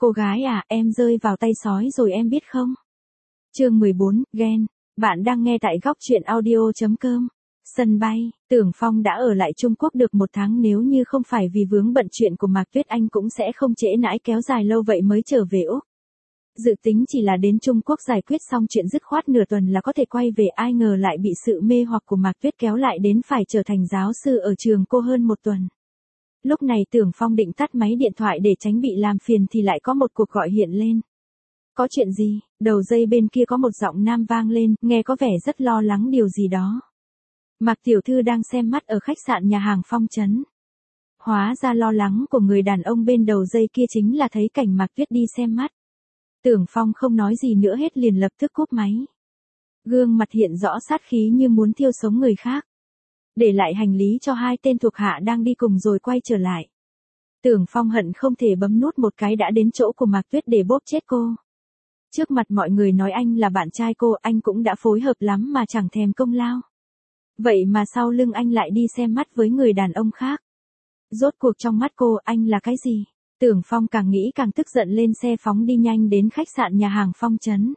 Cô gái à, em rơi vào tay sói rồi em biết không? Chương 14, ghen. Bạn đang nghe tại góc truyện audio.com. Sân bay, Tưởng Phong đã ở lại Trung Quốc được 1 tháng, nếu như không phải vì vướng bận chuyện của Mạc Tuyết anh cũng sẽ không trễ nãi kéo dài lâu vậy mới trở về Úc. Dự tính chỉ là đến Trung Quốc giải quyết xong chuyện dứt khoát nửa tuần là có thể quay về, ai ngờ lại bị sự mê hoặc của Mạc Tuyết kéo lại đến phải trở thành giáo sư ở trường cô hơn 1 tuần. Lúc này Tưởng Phong định tắt máy điện thoại để tránh bị làm phiền thì lại có một cuộc gọi hiện lên. Có chuyện gì? Đầu dây bên kia có một giọng nam vang lên, nghe có vẻ rất lo lắng điều gì đó. Mạc tiểu thư đang xem mắt ở khách sạn nhà hàng Phong Trấn. Hóa ra lo lắng của người đàn ông bên đầu dây kia chính là thấy cảnh Mạc Tuyết đi xem mắt. Tưởng Phong không nói gì nữa hết, liền lập tức cúp máy. Gương mặt hiện rõ sát khí như muốn thiêu sống người khác. Để lại hành lý cho 2 tên thuộc hạ đang đi cùng rồi quay trở lại. Tưởng Phong hận không thể bấm nút một cái đã đến chỗ của Mạc Tuyết để bóp chết cô. Trước mặt mọi người nói anh là bạn trai cô, anh cũng đã phối hợp lắm mà chẳng thèm công lao. Vậy mà sau lưng anh lại đi xem mắt với người đàn ông khác. Rốt cuộc trong mắt cô anh là cái gì? Tưởng Phong càng nghĩ càng tức giận, lên xe phóng đi nhanh đến khách sạn nhà hàng Phong Trấn.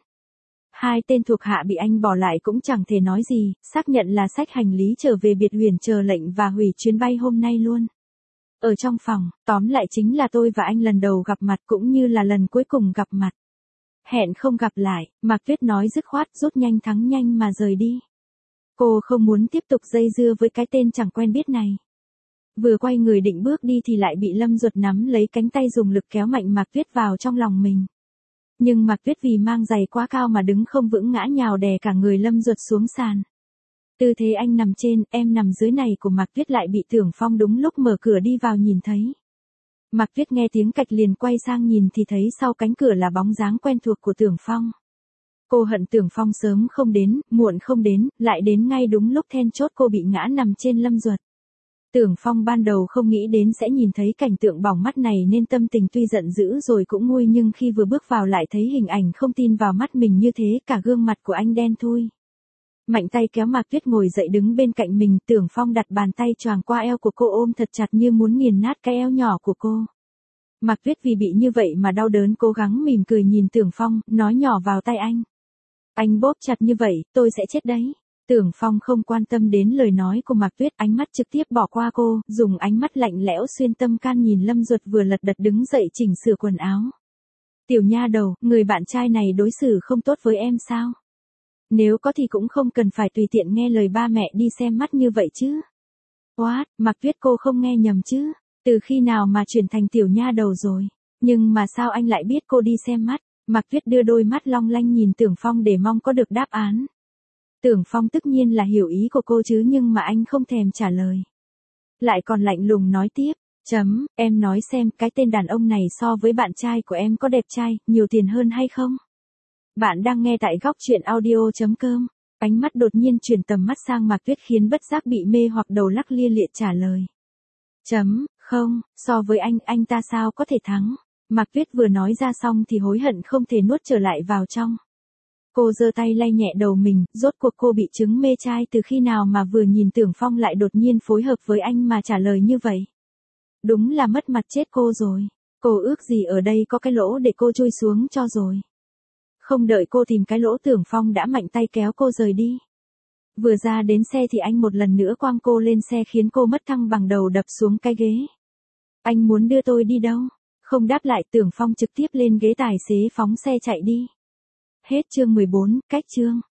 2 tên thuộc hạ bị anh bỏ lại cũng chẳng thể nói gì, xác nhận là xách hành lý trở về Biệt Huyền chờ lệnh và hủy chuyến bay hôm nay luôn. Ở trong phòng, tóm lại chính là tôi và anh lần đầu gặp mặt cũng như là lần cuối cùng gặp mặt. Hẹn không gặp lại, Mạc Tuyết nói dứt khoát, rút nhanh thắng nhanh mà rời đi. Cô không muốn tiếp tục dây dưa với cái tên chẳng quen biết này. Vừa quay người định bước đi thì lại bị Lâm Duật nắm lấy cánh tay dùng lực kéo mạnh Mạc Tuyết vào trong lòng mình. Nhưng Mạc Tuyết vì mang giày quá cao mà đứng không vững, ngã nhào đè cả người Lâm Duật xuống sàn. Tư thế anh nằm trên, em nằm dưới này của Mạc Tuyết lại bị Tưởng Phong đúng lúc mở cửa đi vào nhìn thấy. Mạc Tuyết nghe tiếng cạch liền quay sang nhìn thì thấy sau cánh cửa là bóng dáng quen thuộc của Tưởng Phong. Cô hận Tưởng Phong sớm không đến, muộn không đến, lại đến ngay đúng lúc then chốt cô bị ngã nằm trên Lâm Duật. Tưởng Phong ban đầu không nghĩ đến sẽ nhìn thấy cảnh tượng bỏng mắt này nên tâm tình tuy giận dữ rồi cũng nguôi, nhưng khi vừa bước vào lại thấy hình ảnh không tin vào mắt mình như thế, cả gương mặt của anh đen thui. Mạnh tay kéo Mạc Tuyết ngồi dậy đứng bên cạnh mình, Tưởng Phong đặt bàn tay choàng qua eo của cô ôm thật chặt như muốn nghiền nát cái eo nhỏ của cô. Mạc Tuyết vì bị như vậy mà đau đớn cố gắng mỉm cười nhìn Tưởng Phong, nói nhỏ vào tai anh. Anh bóp chặt như vậy, tôi sẽ chết đấy. Tưởng Phong không quan tâm đến lời nói của Mạc Tuyết, ánh mắt trực tiếp bỏ qua cô, dùng ánh mắt lạnh lẽo xuyên tâm can nhìn Lâm Duật vừa lật đật đứng dậy chỉnh sửa quần áo. Tiểu nha đầu, người bạn trai này đối xử không tốt với em sao? Nếu có thì cũng không cần phải tùy tiện nghe lời ba mẹ đi xem mắt như vậy chứ. What, Mạc Tuyết cô không nghe nhầm chứ? Từ khi nào mà chuyển thành tiểu nha đầu rồi? Nhưng mà sao anh lại biết cô đi xem mắt? Mạc Tuyết đưa đôi mắt long lanh nhìn Tưởng Phong để mong có được đáp án. Tưởng Phong tất nhiên là hiểu ý của cô chứ, nhưng mà anh không thèm trả lời. Lại còn lạnh lùng nói tiếp, em nói xem cái tên đàn ông này so với bạn trai của em có đẹp trai, nhiều tiền hơn hay không? Bạn đang nghe tại góc truyện audio.com. Ánh mắt đột nhiên chuyển tầm mắt sang Mạc Tuyết khiến bất giác bị mê hoặc, đầu lắc lia lịa trả lời. Không, so với anh ta sao có thể thắng? Mạc Tuyết vừa nói ra xong thì hối hận không thể nuốt trở lại vào trong. Cô giơ tay lay nhẹ đầu mình, rốt cuộc cô bị chứng mê trai từ khi nào mà vừa nhìn Tưởng Phong lại đột nhiên phối hợp với anh mà trả lời như vậy. Đúng là mất mặt chết cô rồi. Cô ước gì ở đây có cái lỗ để cô chui xuống cho rồi. Không đợi cô tìm cái lỗ, Tưởng Phong đã mạnh tay kéo cô rời đi. Vừa ra đến xe thì anh một lần nữa quăng cô lên xe khiến cô mất thăng bằng, đầu đập xuống cái ghế. Anh muốn đưa tôi đi đâu? Không đáp lại, Tưởng Phong trực tiếp lên ghế tài xế phóng xe chạy đi. Hết chương 14, cách chương.